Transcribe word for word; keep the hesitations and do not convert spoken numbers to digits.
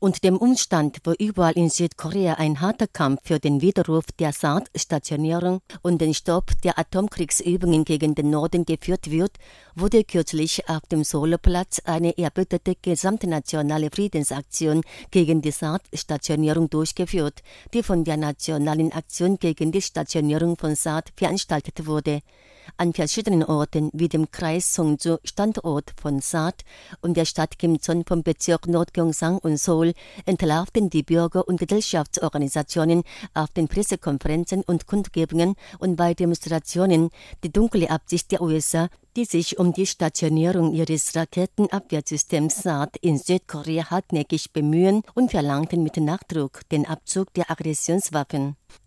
und dem Umstand, wo überall in Südkorea ein harter Kampf für den Widerruf der Saad-Stationierung und den Stopp der Atomkriegsübungen gegen den Norden geführt wird, wurde kürzlich auf dem Soloplatz eine erbitterte gesamtnationale Friedensaktion gegen die Saad-Stationierung durchgeführt, die von der Nationalen Aktion gegen die Stationierung von Saad veranstaltet wurde. An verschiedenen Orten wie dem Kreis Songju, Standort von Saad, und der Stadt Kimcheon vom Bezirk Nordgyeongsang und Seoul entlarvten die Bürger- und Gesellschaftsorganisationen auf den Pressekonferenzen und Kundgebungen und bei Demonstrationen die dunkle Absicht der U S A, die sich um die Stationierung ihres Raketenabwehrsystems Saad in Südkorea hartnäckig bemühen, und verlangten mit Nachdruck den Abzug der Aggressionswaffen.